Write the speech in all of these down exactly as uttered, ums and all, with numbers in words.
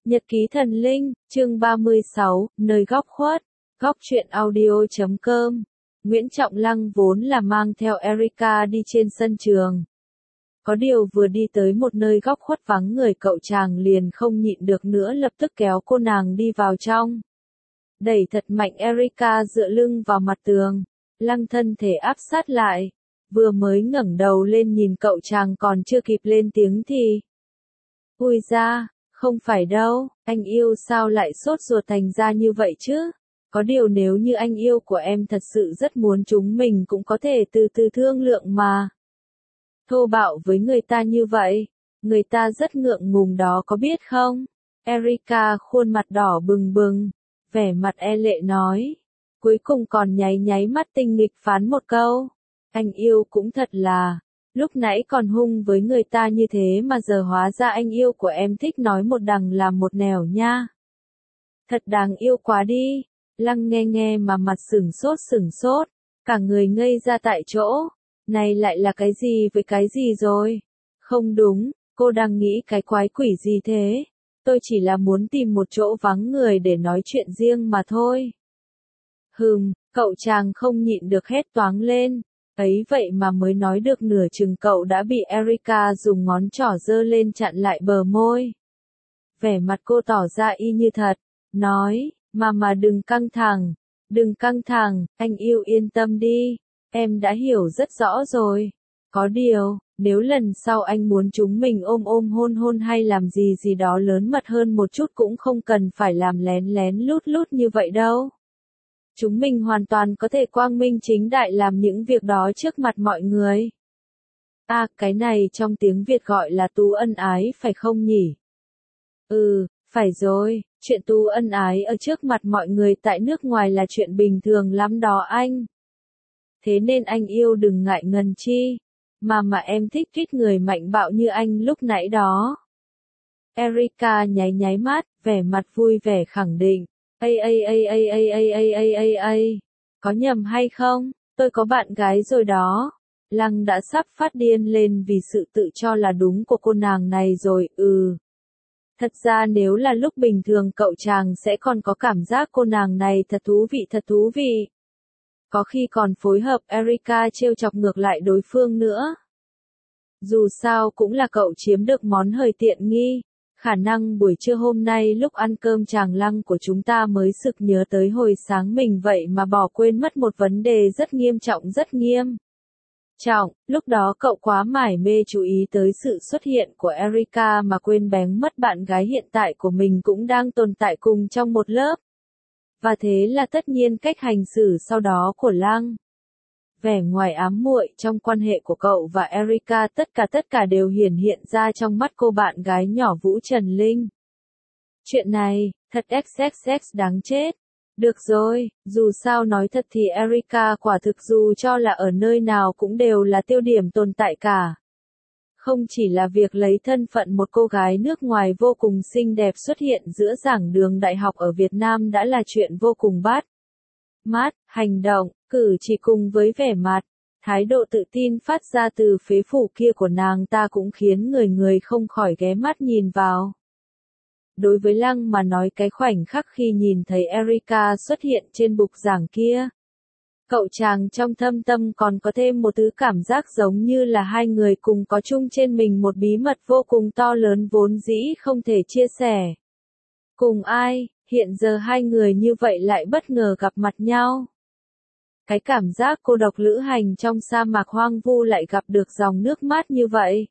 Nhật ký thần linh, chương ba mươi sáu, nơi góc khuất, góc truyện audio chấm com. Nguyễn Trọng Lăng vốn là mang theo Erica đi trên sân trường. Có điều vừa đi tới một nơi góc khuất vắng người, cậu chàng liền không nhịn được nữa, lập tức kéo cô nàng đi vào trong. Đẩy thật mạnh, Erica dựa lưng vào mặt tường, Lăng thân thể áp sát lại. Vừa mới ngẩng đầu lên nhìn cậu chàng còn chưa kịp lên tiếng thì... Ui da, không phải đâu, anh yêu sao lại sốt ruột thành ra như vậy chứ? Có điều nếu như anh yêu của em thật sự rất muốn, chúng mình cũng có thể từ từ thương lượng mà. Thô bạo với người ta như vậy, người ta rất ngượng ngùng đó có biết không? Erica khuôn mặt đỏ bừng bừng, vẻ mặt e lệ nói. Cuối cùng còn nháy nháy mắt tinh nghịch phán một câu. Anh yêu cũng thật là, lúc nãy còn hung với người ta như thế mà giờ hóa ra anh yêu của em thích nói một đằng làm một nẻo nha. Thật đáng yêu quá đi. Lăng nghe nghe mà mặt sửng sốt sửng sốt, cả người ngây ra tại chỗ. Này lại là cái gì với cái gì rồi? Không đúng, cô đang nghĩ cái quái quỷ gì thế? Tôi chỉ là muốn tìm một chỗ vắng người để nói chuyện riêng mà thôi. Hừm, cậu chàng không nhịn được hét toáng lên. Ấy vậy mà mới nói được nửa chừng cậu đã bị Erica dùng ngón trỏ giơ lên chặn lại bờ môi. Vẻ mặt cô tỏ ra y như thật, nói, mà mà đừng căng thẳng, đừng căng thẳng, anh yêu yên tâm đi, em đã hiểu rất rõ rồi. Có điều, nếu lần sau anh muốn chúng mình ôm ôm hôn hôn hay làm gì gì đó lớn mật hơn một chút cũng không cần phải làm lén lén lút lút như vậy đâu. Chúng mình hoàn toàn có thể quang minh chính đại làm những việc đó trước mặt mọi người. À, cái này trong tiếng Việt gọi là tú ân ái phải không nhỉ? Ừ, phải rồi, chuyện tú ân ái ở trước mặt mọi người tại nước ngoài là chuyện bình thường lắm đó anh. Thế nên anh yêu đừng ngại ngần chi. Mà mà em thích thích người mạnh bạo như anh lúc nãy đó. Erica nháy nháy mắt, vẻ mặt vui vẻ khẳng định. Ây ây ây ây ây ây ây ây ây ây, có nhầm hay không, tôi có bạn gái rồi đó. Lăng đã sắp phát điên lên vì sự tự cho là đúng của cô nàng này rồi, ừ. Thật ra nếu là lúc bình thường cậu chàng sẽ còn có cảm giác cô nàng này thật thú vị thật thú vị. Có khi còn phối hợp Erica trêu chọc ngược lại đối phương nữa. Dù sao cũng là cậu chiếm được món hời tiện nghi. Khả năng buổi trưa hôm nay lúc ăn cơm chàng Lăng của chúng ta mới sực nhớ tới hồi sáng mình vậy mà bỏ quên mất một vấn đề rất nghiêm trọng rất nghiêm trọng. Lúc đó cậu quá mải mê chú ý tới sự xuất hiện của Erica mà quên bén mất bạn gái hiện tại của mình cũng đang tồn tại cùng trong một lớp. Và thế là tất nhiên cách hành xử sau đó của Lăng. Vẻ ngoài ám muội trong quan hệ của cậu và Erica tất cả tất cả đều hiển hiện ra trong mắt cô bạn gái nhỏ Vũ Trần Linh. Chuyện này, thật xxx đáng chết. Được rồi, dù sao nói thật thì Erica quả thực dù cho là ở nơi nào cũng đều là tiêu điểm tồn tại cả. Không chỉ là việc lấy thân phận một cô gái nước ngoài vô cùng xinh đẹp xuất hiện giữa giảng đường đại học ở Việt Nam đã là chuyện vô cùng bát mát, hành động, cử chỉ cùng với vẻ mặt, thái độ tự tin phát ra từ phế phủ kia của nàng ta cũng khiến người người không khỏi ghé mắt nhìn vào. Đối với Lăng mà nói cái khoảnh khắc khi nhìn thấy Erica xuất hiện trên bục giảng kia, cậu chàng trong thâm tâm còn có thêm một thứ cảm giác giống như là hai người cùng có chung trên mình một bí mật vô cùng to lớn vốn dĩ không thể chia sẻ. Cùng ai, hiện giờ hai người như vậy lại bất ngờ gặp mặt nhau. Cái cảm giác cô độc lữ hành trong sa mạc hoang vu lại gặp được dòng nước mát như vậy.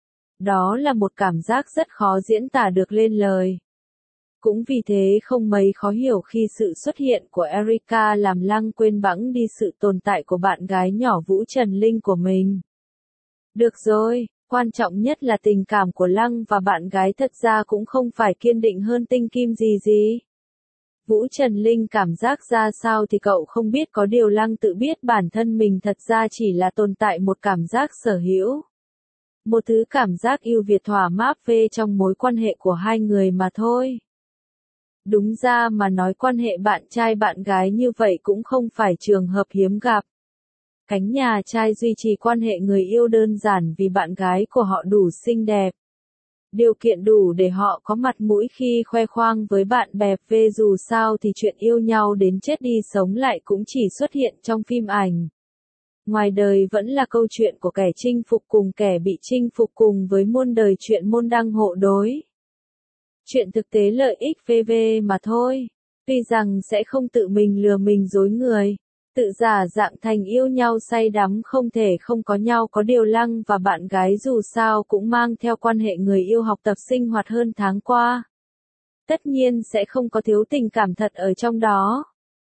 Đó là một cảm giác rất khó diễn tả được lên lời. Cũng vì thế không mấy khó hiểu khi sự xuất hiện của Erica làm Lăng quên bẵng đi sự tồn tại của bạn gái nhỏ Vũ Trần Linh của mình. Được rồi, quan trọng nhất là tình cảm của Lăng và bạn gái thật ra cũng không phải kiên định hơn tinh kim gì gì. Vũ Trần Linh cảm giác ra sao thì cậu không biết, có điều Lăng tự biết bản thân mình thật ra chỉ là tồn tại một cảm giác sở hữu. Một thứ cảm giác yêu Việt thỏa mãn phê trong mối quan hệ của hai người mà thôi. Đúng ra mà nói quan hệ bạn trai bạn gái như vậy cũng không phải trường hợp hiếm gặp. Cánh nhà trai duy trì quan hệ người yêu đơn giản vì bạn gái của họ đủ xinh đẹp. Điều kiện đủ để họ có mặt mũi khi khoe khoang với bạn bè, về dù sao thì chuyện yêu nhau đến chết đi sống lại cũng chỉ xuất hiện trong phim ảnh. Ngoài đời vẫn là câu chuyện của kẻ chinh phục cùng kẻ bị chinh phục cùng với muôn đời chuyện môn đăng hộ đối. Chuyện thực tế lợi ích vê vê mà thôi. Tuy rằng sẽ không tự mình lừa mình dối người, tự giả dạng thành yêu nhau say đắm không thể không có nhau, có điều Lăng và bạn gái dù sao cũng mang theo quan hệ người yêu học tập sinh hoạt hơn tháng qua. Tất nhiên sẽ không có thiếu tình cảm thật ở trong đó.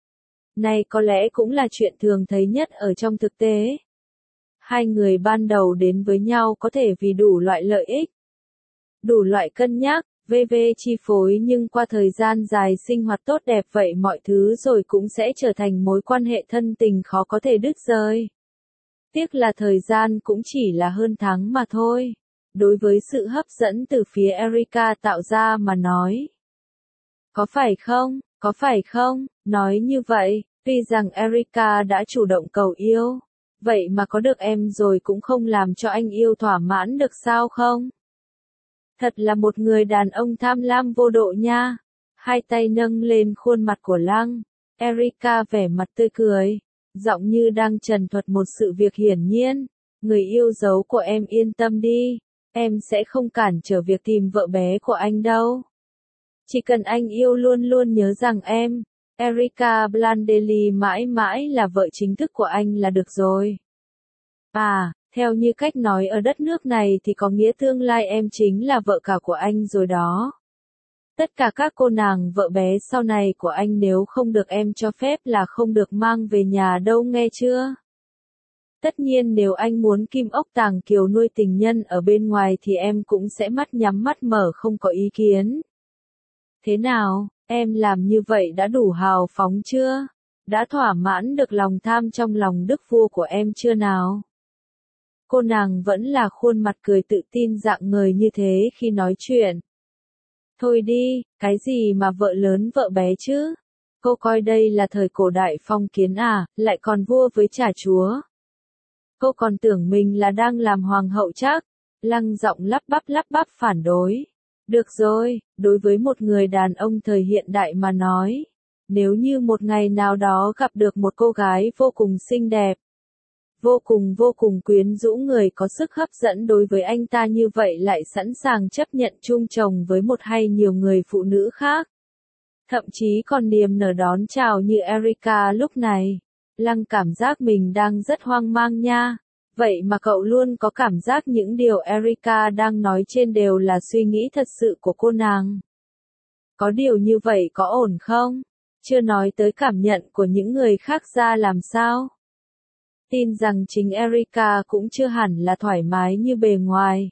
Này có lẽ cũng là chuyện thường thấy nhất ở trong thực tế. Hai người ban đầu đến với nhau có thể vì đủ loại lợi ích, đủ loại cân nhắc, vê vê chi phối, nhưng qua thời gian dài sinh hoạt tốt đẹp vậy mọi thứ rồi cũng sẽ trở thành mối quan hệ thân tình khó có thể đứt rời. Tiếc là thời gian cũng chỉ là hơn tháng mà thôi. Đối với sự hấp dẫn từ phía Erika tạo ra mà nói. Có phải không? Có phải không? Nói như vậy, tuy rằng Erika đã chủ động cầu yêu, vậy mà có được em rồi cũng không làm cho anh yêu thỏa mãn được sao không? Thật là một người đàn ông tham lam vô độ nha. Hai tay nâng lên khuôn mặt của Lăng. Erika vẻ mặt tươi cười, giọng như đang trần thuật một sự việc hiển nhiên. Người yêu dấu của em yên tâm đi, em sẽ không cản trở việc tìm vợ bé của anh đâu. Chỉ cần anh yêu luôn luôn nhớ rằng em, Erika Blandelli mãi mãi là vợ chính thức của anh là được rồi. À, theo như cách nói ở đất nước này thì có nghĩa tương lai em chính là vợ cả của anh rồi đó. Tất cả các cô nàng vợ bé sau này của anh nếu không được em cho phép là không được mang về nhà đâu nghe chưa? Tất nhiên nếu anh muốn kim ốc tàng kiều nuôi tình nhân ở bên ngoài thì em cũng sẽ mắt nhắm mắt mở không có ý kiến. Thế nào, em làm như vậy đã đủ hào phóng chưa? Đã thỏa mãn được lòng tham trong lòng đức vua của em chưa nào? Cô nàng vẫn là khuôn mặt cười tự tin dạng người như thế khi nói chuyện. Thôi đi, cái gì mà vợ lớn vợ bé chứ? Cô coi đây là thời cổ đại phong kiến à, lại còn vua với trả chúa. Cô còn tưởng mình là đang làm hoàng hậu chắc? Lăng giọng lắp bắp lắp bắp phản đối. Được rồi, đối với một người đàn ông thời hiện đại mà nói, nếu như một ngày nào đó gặp được một cô gái vô cùng xinh đẹp, vô cùng vô cùng quyến rũ, người có sức hấp dẫn đối với anh ta như vậy lại sẵn sàng chấp nhận chung chồng với một hay nhiều người phụ nữ khác, thậm chí còn niềm nở đón chào như Erika lúc này, Lăng cảm giác mình đang rất hoang mang nha. Vậy mà cậu luôn có cảm giác những điều Erika đang nói trên đều là suy nghĩ thật sự của cô nàng. Có điều như vậy có ổn không? Chưa nói tới cảm nhận của những người khác ra làm sao? Tin rằng chính Erika cũng chưa hẳn là thoải mái như bề ngoài.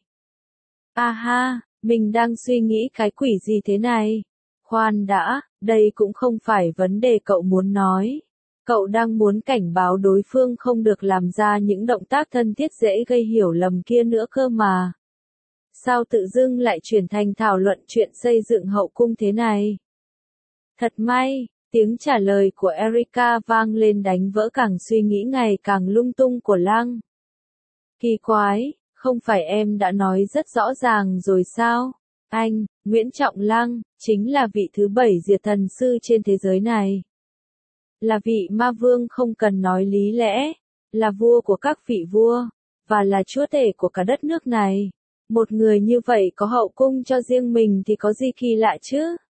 À ha, mình đang suy nghĩ cái quỷ gì thế này? Khoan đã, đây cũng không phải vấn đề cậu muốn nói. Cậu đang muốn cảnh báo đối phương không được làm ra những động tác thân thiết dễ gây hiểu lầm kia nữa cơ mà. Sao tự dưng lại chuyển thành thảo luận chuyện xây dựng hậu cung thế này? Thật may, tiếng trả lời của Erika vang lên đánh vỡ càng suy nghĩ ngày càng lung tung của Lăng. Kỳ quái, không phải em đã nói rất rõ ràng rồi sao? Anh, Nguyễn Trọng Lăng, chính là vị thứ bảy diệt thần sư trên thế giới này. Là vị ma vương không cần nói lý lẽ, là vua của các vị vua, và là chúa tể của cả đất nước này. Một người như vậy có hậu cung cho riêng mình thì có gì kỳ lạ chứ?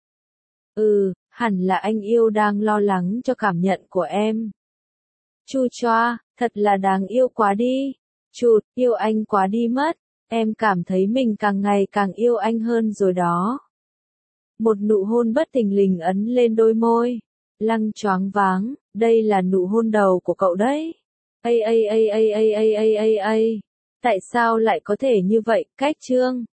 Ừ, hẳn là anh yêu đang lo lắng cho cảm nhận của em. Chu choa, thật là đáng yêu quá đi. Chụt, yêu anh quá đi mất. Em cảm thấy mình càng ngày càng yêu anh hơn rồi đó. Một nụ hôn bất thình lình ấn lên đôi môi. Lăng choáng váng, đây là nụ hôn đầu của cậu đấy. Ây ây ây ây ây ây ây ây ây. Tại sao lại có thể như vậy, cách chương?